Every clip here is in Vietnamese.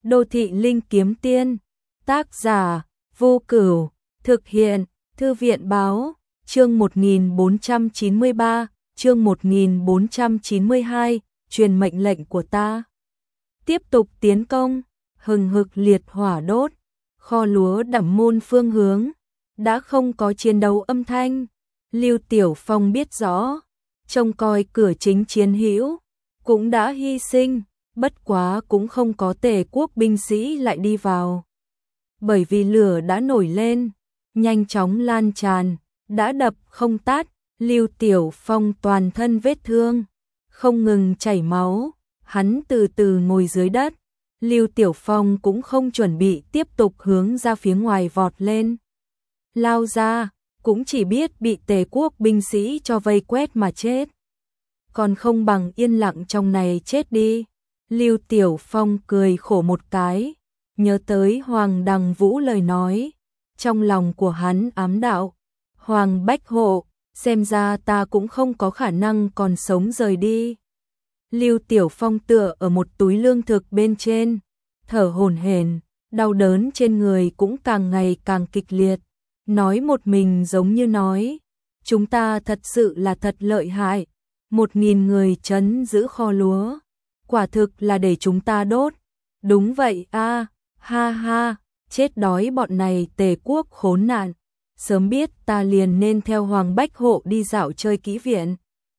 Đô thị linh kiếm tiên, tác giả Vô Cửu, thực hiện Thư viện báo, chương 1493, chương 1492, truyền mệnh lệnh của ta. Tiếp tục tiến công, hừng hực liệt hỏa đốt, kho lúa Đẩm Môn phương hướng, đã không có chiến đấu âm thanh. Lưu Tiểu Phong biết rõ, trông coi cửa chính chiến hữu, cũng đã hy sinh, bất quá cũng không có Tề quốc binh sĩ lại đi vào. Bởi vì lửa đã nổi lên, nhanh chóng lan tràn, đã đập không tắt, Lưu Tiểu Phong toàn thân vết thương, không ngừng chảy máu, hắn từ từ ngồi dưới đất. Lưu Tiểu Phong cũng không chuẩn bị tiếp tục hướng ra phía ngoài vọt lên. Lao ra, cũng chỉ biết bị Tề quốc binh sĩ cho vây quét mà chết. Còn không bằng yên lặng trong này chết đi. Lưu Tiểu Phong cười khổ một cái, nhớ tới Hoàng Đằng Vũ lời nói. Trong lòng của hắn ám đạo, Hoàng Bách Hộ, xem ra ta cũng không có khả năng còn sống rời đi. Lưu Tiểu Phong tựa ở một túi lương thực bên trên, thở hổn hển, đau đớn trên người cũng càng ngày càng kịch liệt. Nói một mình giống như nói, chúng ta thật sự là thật lợi hại, 1000 người trấn giữ kho lúa, quả thực là để chúng ta đốt. Đúng vậy a, ha ha, chết đói bọn này Tề quốc khốn nạn, sớm biết ta liền nên theo Hoàng Bách Hộ đi dạo chơi kỹ viện.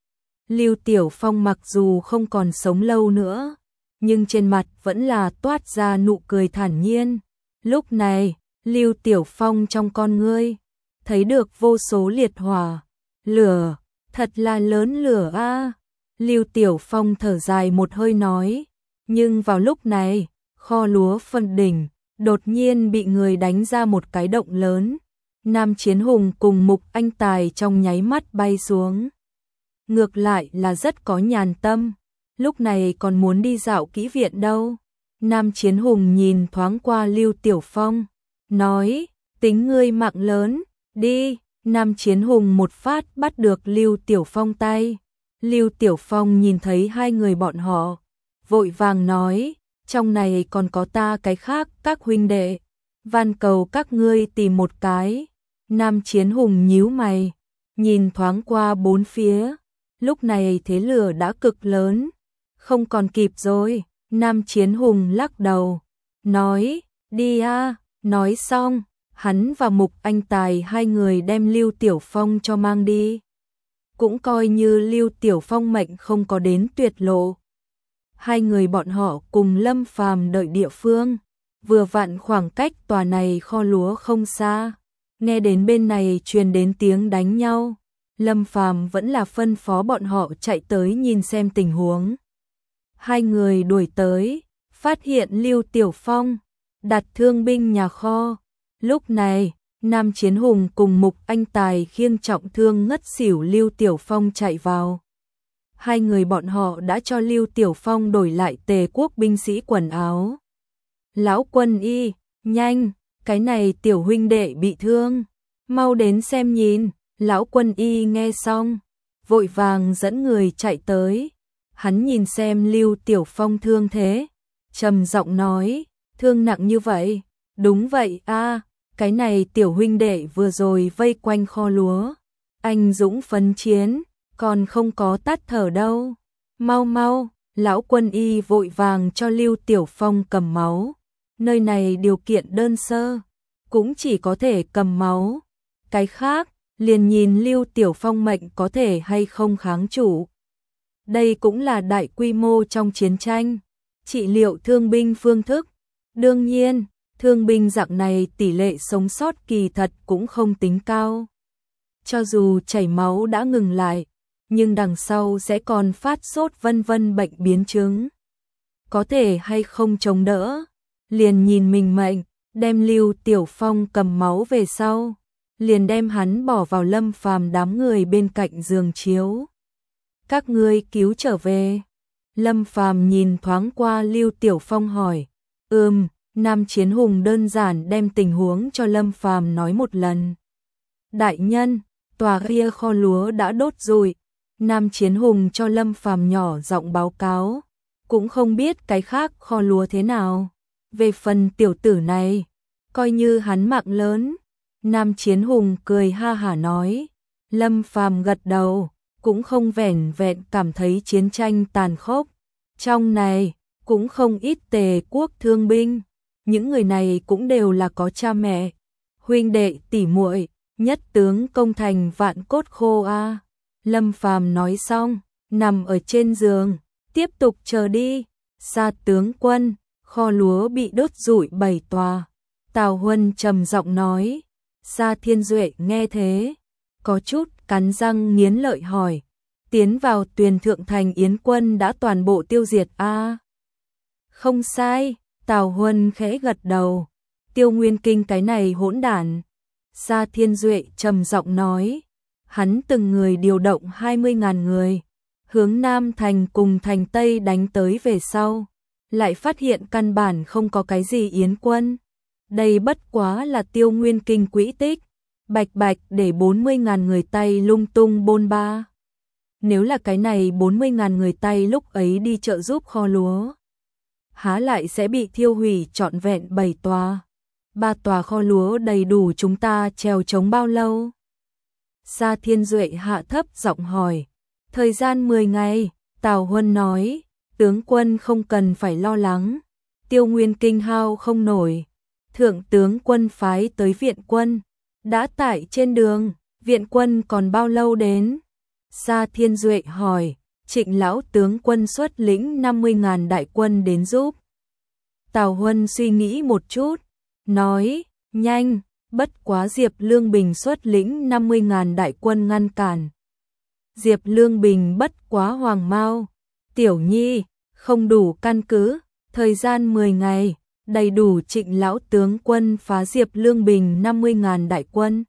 Lưu Tiểu Phong mặc dù không còn sống lâu nữa, nhưng trên mặt vẫn là toát ra nụ cười thản nhiên. Lúc này, Lưu Tiểu Phong trong con ngươi thấy được vô số liệt hỏa, lửa, thật là lớn lửa a. Lưu Tiểu Phong thở dài một hơi nói, nhưng vào lúc này, kho lúa phần đỉnh đột nhiên bị người đánh ra một cái động lớn. Nam Chiến Hùng cùng Mục Anh Tài trong nháy mắt bay xuống. Ngược lại là rất có nhàn tâm, lúc này còn muốn đi dạo kỹ viện đâu. Nam Chiến Hùng nhìn thoáng qua Lưu Tiểu Phong, nói, tính ngươi mạng lớn, đi. Nam Chiến Hùng một phát bắt được Lưu Tiểu Phong tay. Lưu Tiểu Phong nhìn thấy hai người bọn họ, vội vàng nói, trong này còn có ta cái khác các huynh đệ, van cầu các ngươi tìm một cái. Nam Chiến Hùng nhíu mày, nhìn thoáng qua bốn phía, lúc này thế lửa đã cực lớn, không còn kịp rồi. Nam Chiến Hùng lắc đầu, nói, đi a. Nói xong, hắn và Mục Anh Tài hai người đem Lưu Tiểu Phong cho mang đi. Cũng coi như Lưu Tiểu Phong mệnh không có đến tuyệt lộ. Hai người bọn họ cùng Lâm Phàm đợi địa phương, vừa vặn khoảng cách tòa này kho lúa không xa. Nghe đến bên này truyền đến tiếng đánh nhau, Lâm Phàm vẫn là phân phó bọn họ chạy tới nhìn xem tình huống. Hai người đuổi tới, phát hiện Lưu Tiểu Phong đặt thương binh nhà kho. Lúc này, Nam Chiến Hùng cùng Mục Anh Tài khiêng trọng thương ngất xỉu Lưu Tiểu Phong chạy vào. Hai người bọn họ đã cho Lưu Tiểu Phong đổi lại Tề quốc binh sĩ quần áo. Lão Quân Y, nhanh, cái này tiểu huynh đệ bị thương, mau đến xem nhìn. Lão Quân Y nghe xong, vội vàng dẫn người chạy tới. Hắn nhìn xem Lưu Tiểu Phong thương thế, trầm giọng nói, thương nặng như vậy? Đúng vậy a, cái này tiểu huynh đệ vừa rồi vây quanh kho lúa, anh dũng phấn chiến, còn không có tắt thở đâu. Mau mau, Lão Quân Y vội vàng cho Lưu Tiểu Phong cầm máu. Nơi này điều kiện đơn sơ, cũng chỉ có thể cầm máu. Cái khác, liền nhìn Lưu Tiểu Phong mệnh có thể hay không kháng chủ. Đây cũng là đại quy mô trong chiến tranh, trị liệu thương binh phương thức. Đương nhiên, thương binh dạng này tỷ lệ sống sót kỳ thật cũng không tính cao. Cho dù chảy máu đã ngừng lại, nhưng đằng sau sẽ còn phát sốt vân vân bệnh biến chứng. Có thể hay không chống đỡ, liền nhìn mình mệnh. Đem Lưu Tiểu Phong cầm máu về sau, liền đem hắn bỏ vào Lâm Phàm đám người bên cạnh giường chiếu. Các ngươi cứu trở về. Lâm Phàm nhìn thoáng qua Lưu Tiểu Phong hỏi, Nam Chiến Hùng đơn giản đem tình huống cho Lâm Phàm nói một lần. Đại nhân, tòa kia kho lúa đã đốt rụi. Nam Chiến Hùng cho Lâm Phàm nhỏ giọng báo cáo, cũng không biết cái khác kho lúa thế nào. Về phần tiểu tử này, coi như hắn mạng lớn. Nam Chiến Hùng cười ha hả nói. Lâm Phàm gật đầu, cũng không vẻn vẹn cảm thấy chiến tranh tàn khốc. Trong này, cũng không ít Tề quốc thương binh. Những người này cũng đều là có cha mẹ, huynh đệ tỷ muội, nhất tướng công thành vạn cốt khô a. Lâm Phàm nói xong, nằm ở trên giường, tiếp tục chờ đi. Sa tướng quân, kho lúa bị đốt rụi 7 tòa. Tào Huân trầm giọng nói. Sa Thiên Duệ nghe thế, có chút cắn răng nghiến lợi hỏi. Tiến vào Tuyền Thượng Thành Yến quân đã toàn bộ tiêu diệt a? Không sai, Tào Huân khẽ gật đầu. Tiêu Nguyên Kinh cái này hỗn đản. Sa Thiên Duệ trầm giọng nói. Hắn từng người điều động 20.000 người, hướng Nam Thành cùng Thành Tây đánh tới về sau. Lại phát hiện căn bản không có cái gì Yến quân. Đây bất quá là Tiêu Nguyên Kinh quỹ tích, bạch bạch để 40.000 người Tây lung tung bôn ba. Nếu là cái này 40.000 người Tây lúc ấy đi trợ giúp kho lúa, há lại sẽ bị thiêu hủy trọn vẹn 7 tòa. 3 tòa kho lúa đầy đủ chúng ta trèo chống bao lâu? Sa Thiên Duệ hạ thấp giọng hỏi. Thời gian 10 ngày, Tào Huân nói. Tướng quân không cần phải lo lắng. Tiêu Nguyên Kinh hao không nổi. Thượng tướng quân phái tới viện quân. Đã tại trên đường, viện quân còn bao lâu đến? Sa Thiên Duệ hỏi. Trịnh lão tướng quân xuất lĩnh 50.000 đại quân đến giúp. Tào Huân suy nghĩ một chút, nói, nhanh, bất quá Diệp Lương Bình xuất lĩnh 50.000 đại quân ngăn cản. Diệp Lương Bình bất quá hoàng mau, Tiểu Nhi, không đủ căn cứ, thời gian 10 ngày, đầy đủ Trịnh lão tướng quân phá Diệp Lương Bình 50.000 đại quân.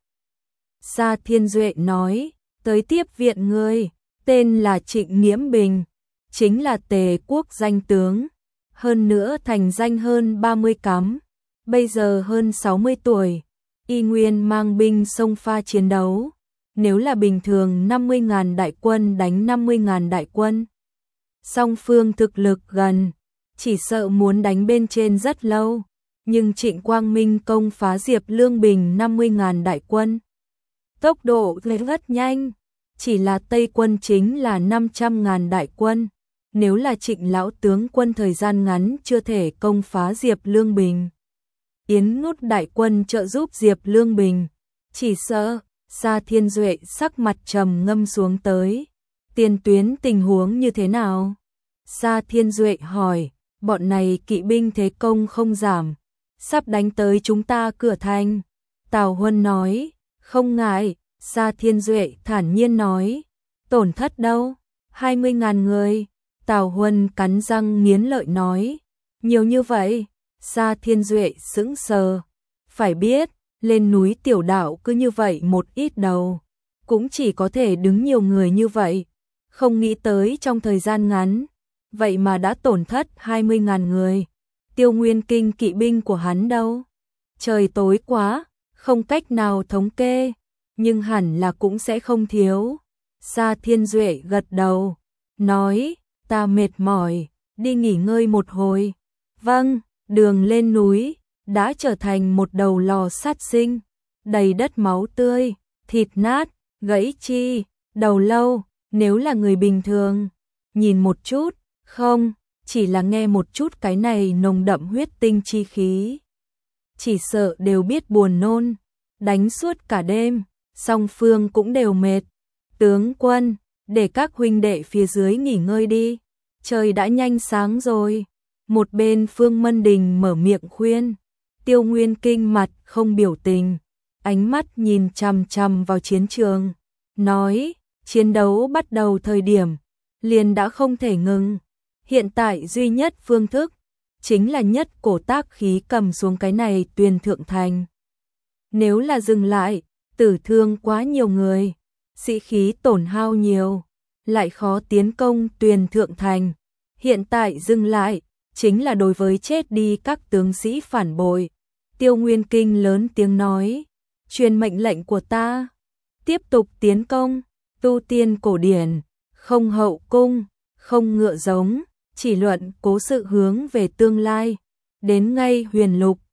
Sa Thiên Duệ nói, tới tiếp viện ngươi, tên là Trịnh Nghiễm Bình, chính là Tề quốc danh tướng, hơn nữa thành danh hơn 30 cắm, bây giờ hơn 60 tuổi, y nguyên mang binh xông pha chiến đấu. Nếu là bình thường 50.000 đại quân đánh 50.000 đại quân, song phương thực lực gần, chỉ sợ muốn đánh bên trên rất lâu, nhưng Trịnh Quang Minh công phá Diệp Lương Bình 50.000 đại quân, tốc độ rất nhanh, chỉ là Tây quân chính là 500.000 đại quân, nếu là Trịnh lão tướng quân thời gian ngắn chưa thể công phá Diệp Lương Bình. Yến Ngút đại quân trợ giúp Diệp Lương Bình, chỉ sợ. Sa Thiên Duệ sắc mặt trầm ngâm xuống tới. Tiền tuyến tình huống như thế nào? Sa Thiên Duệ hỏi, bọn này kỵ binh thế công không giảm, sắp đánh tới chúng ta cửa thành. Tào Huân nói, không ngại. Sa Thiên Duệ thản nhiên nói, tổn thất đâu? 20.000 người. Tào Huân cắn răng nghiến lợi nói, nhiều như vậy? Sa Thiên Duệ sững sờ, phải biết, lên núi tiểu đạo cứ như vậy một ít đầu, cũng chỉ có thể đứng nhiều người như vậy, không nghĩ tới trong thời gian ngắn, vậy mà đã tổn thất 20.000 người. Tiêu Nguyên Kinh kỵ binh của hắn đâu? Trời tối quá, không cách nào thống kê, nhưng hẳn là cũng sẽ không thiếu. Sa Thiên Duệ gật đầu, nói, ta mệt mỏi, đi nghỉ ngơi một hồi. Vâng, đường lên núi đã trở thành một đầu lò sát sinh, đầy đất máu tươi, thịt nát, gãy chi, đầu lâu, nếu là người bình thường, nhìn một chút, không, chỉ là nghe một chút cái này nồng đậm huyết tinh chi khí. Chỉ sợ đều biết buồn nôn, đánh suốt cả đêm, song phương cũng đều mệt. Tướng quân, để các huynh đệ phía dưới nghỉ ngơi đi, trời đã nhanh sáng rồi. Một bên Phương Mân Đình mở miệng khuyên. Tiêu Nguyên Kinh mặt không biểu tình, ánh mắt nhìn chằm chằm vào chiến trường, nói, chiến đấu bắt đầu thời điểm, liền đã không thể ngừng. Hiện tại duy nhất phương thức, chính là nhất cổ tác khí cầm xuống cái này Tuyền Thượng Thành. Nếu là dừng lại, tử thương quá nhiều người, sĩ khí tổn hao nhiều, lại khó tiến công Tuyền Thượng Thành. Hiện tại dừng lại, chính là đối với chết đi các tướng sĩ phản bội. Tiêu Nguyên Kinh lớn tiếng nói, truyền mệnh lệnh của ta, tiếp tục tiến công, tu tiên cổ điển, không hậu cung, không ngựa giống, chỉ luận cố sự hướng về tương lai, đến ngay Huyền Lục,